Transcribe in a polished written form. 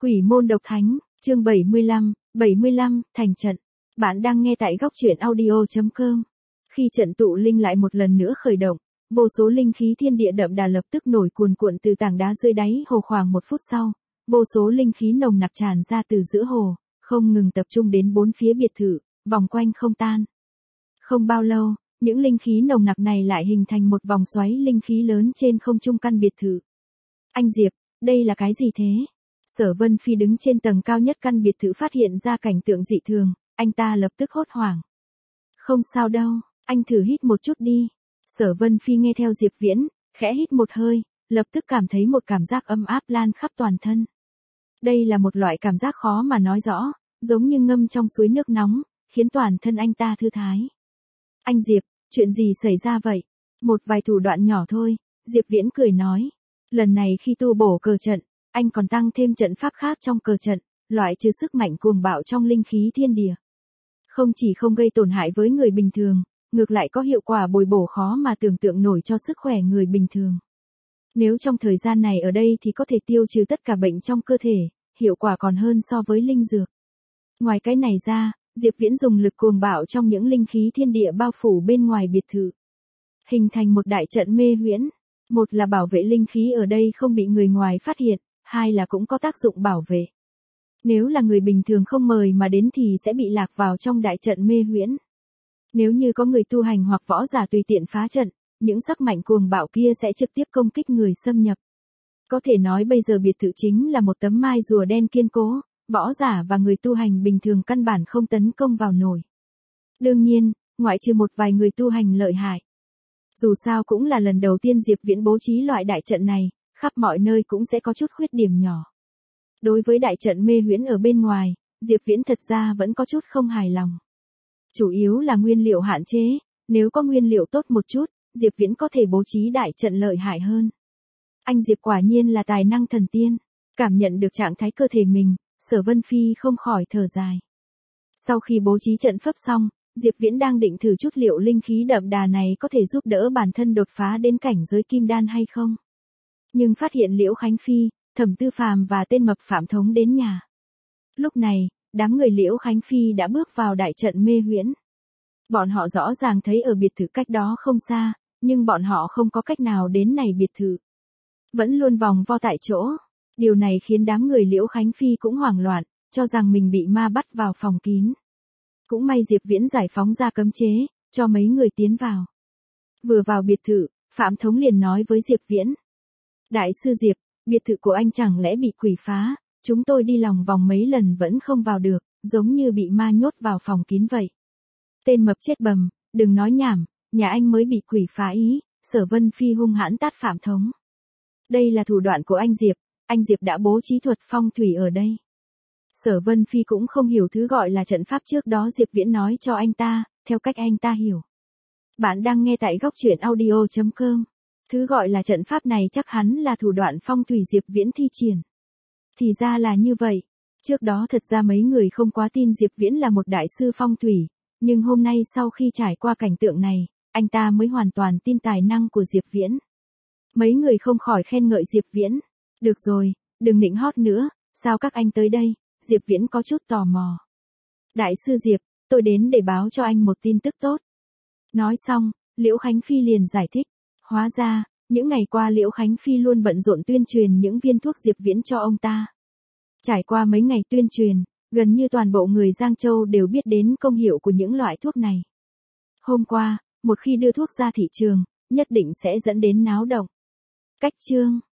Quỷ môn độc thánh, chương 75, thành trận. Bạn đang nghe tại góc truyện audio.com. Khi trận tụ linh lại một lần nữa khởi động, vô số linh khí thiên địa đậm đà lập tức nổi cuồn cuộn từ tảng đá dưới đáy hồ. Khoảng 1 phút sau, vô số linh khí nồng nặc tràn ra từ giữa hồ, không ngừng tập trung đến 4 phía biệt thự, vòng quanh không tan. Không bao lâu, những linh khí nồng nặc này lại hình thành một vòng xoáy linh khí lớn trên không trung căn biệt thự. Anh Diệp, đây là cái gì thế? Sở Vân Phi đứng trên tầng cao nhất căn biệt thự phát hiện ra cảnh tượng dị thường, anh ta lập tức hốt hoảng. Không sao đâu, anh thử hít một chút đi. Sở Vân Phi nghe theo Diệp Viễn, khẽ hít một hơi, lập tức cảm thấy một cảm giác ấm áp lan khắp toàn thân. Đây là một loại cảm giác khó mà nói rõ, giống như ngâm trong suối nước nóng, khiến toàn thân anh ta thư thái. Anh Diệp, chuyện gì xảy ra vậy? Một vài thủ đoạn nhỏ thôi, Diệp Viễn cười nói. Lần này khi tu bổ cờ trận, anh còn tăng thêm trận pháp khác trong cờ trận, loại trừ sức mạnh cuồng bạo trong linh khí thiên địa. Không chỉ không gây tổn hại với người bình thường, ngược lại có hiệu quả bồi bổ khó mà tưởng tượng nổi cho sức khỏe người bình thường. Nếu trong thời gian này ở đây thì có thể tiêu trừ tất cả bệnh trong cơ thể, hiệu quả còn hơn so với linh dược. Ngoài cái này ra, Diệp Viễn dùng lực cuồng bạo trong những linh khí thiên địa bao phủ bên ngoài biệt thự, hình thành một đại trận mê huyễn. Một là bảo vệ linh khí ở đây không bị người ngoài phát hiện, hai là cũng có tác dụng bảo vệ. Nếu là người bình thường không mời mà đến thì sẽ bị lạc vào trong đại trận mê huyễn. Nếu như có người tu hành hoặc võ giả tùy tiện phá trận, những sắc mạnh cuồng bạo kia sẽ trực tiếp công kích người xâm nhập. Có thể nói bây giờ biệt thự chính là một tấm mai rùa đen kiên cố, võ giả và người tu hành bình thường căn bản không tấn công vào nổi. Đương nhiên, ngoại trừ một vài người tu hành lợi hại. Dù sao cũng là lần đầu tiên Diệp Viễn bố trí loại đại trận này, khắp mọi nơi cũng sẽ có chút khuyết điểm nhỏ. Đối với đại trận mê huyễn ở bên ngoài, Diệp Viễn thật ra vẫn có chút không hài lòng. Chủ yếu là nguyên liệu hạn chế, nếu có nguyên liệu tốt một chút, Diệp Viễn có thể bố trí đại trận lợi hại hơn. Anh Diệp quả nhiên là tài năng thần tiên. Cảm nhận được trạng thái cơ thể mình, Sở Vân Phi không khỏi thở dài. Sau khi bố trí trận pháp xong, Diệp Viễn đang định thử chút liệu linh khí đậm đà này có thể giúp đỡ bản thân đột phá đến cảnh giới kim đan hay không. Nhưng phát hiện Liễu Khánh Phi, Thẩm Tư Phàm và tên mập Phạm Thống đến nhà. Lúc này, đám người Liễu Khánh Phi đã bước vào đại trận mê huyễn. Bọn họ rõ ràng thấy ở biệt thự cách đó không xa, nhưng bọn họ không có cách nào đến này biệt thự. Vẫn luôn vòng vo tại chỗ. Điều này khiến đám người Liễu Khánh Phi cũng hoảng loạn, cho rằng mình bị ma bắt vào phòng kín. Cũng may Diệp Viễn giải phóng ra cấm chế, cho mấy người tiến vào. Vừa vào biệt thự, Phạm Thống liền nói với Diệp Viễn. Đại sư Diệp, biệt thự của anh chẳng lẽ bị quỷ phá, chúng tôi đi lòng vòng mấy lần vẫn không vào được, giống như bị ma nhốt vào phòng kín vậy. Tên mập chết bầm, đừng nói nhảm, nhà anh mới bị quỷ phá ý, Sở Vân Phi hung hãn tát Phạm Thống. Đây là thủ đoạn của anh Diệp đã bố trí thuật phong thủy ở đây. Sở Vân Phi cũng không hiểu thứ gọi là trận pháp trước đó Diệp Viễn nói cho anh ta, theo cách anh ta hiểu. Bạn đang nghe tại góc truyện audio.com. Thứ gọi là trận pháp này chắc hắn là thủ đoạn phong thủy Diệp Viễn thi triển. Thì ra là như vậy. Trước đó thật ra mấy người không quá tin Diệp Viễn là một đại sư phong thủy, nhưng hôm nay sau khi trải qua cảnh tượng này, anh ta mới hoàn toàn tin tài năng của Diệp Viễn. Mấy người không khỏi khen ngợi Diệp Viễn. Được rồi, đừng nịnh hót nữa, sao các anh tới đây? Diệp Viễn có chút tò mò. Đại sư Diệp, tôi đến để báo cho anh một tin tức tốt. Nói xong, Liễu Khánh Phi liền giải thích. Hóa ra, những ngày qua Liễu Khánh Phi luôn bận rộn tuyên truyền những viên thuốc Diệp Viễn cho ông ta. Trải qua mấy ngày tuyên truyền, gần như toàn bộ người Giang Châu đều biết đến công hiệu của những loại thuốc này. Hôm qua, một khi đưa thuốc ra thị trường, nhất định sẽ dẫn đến náo động. Cách chương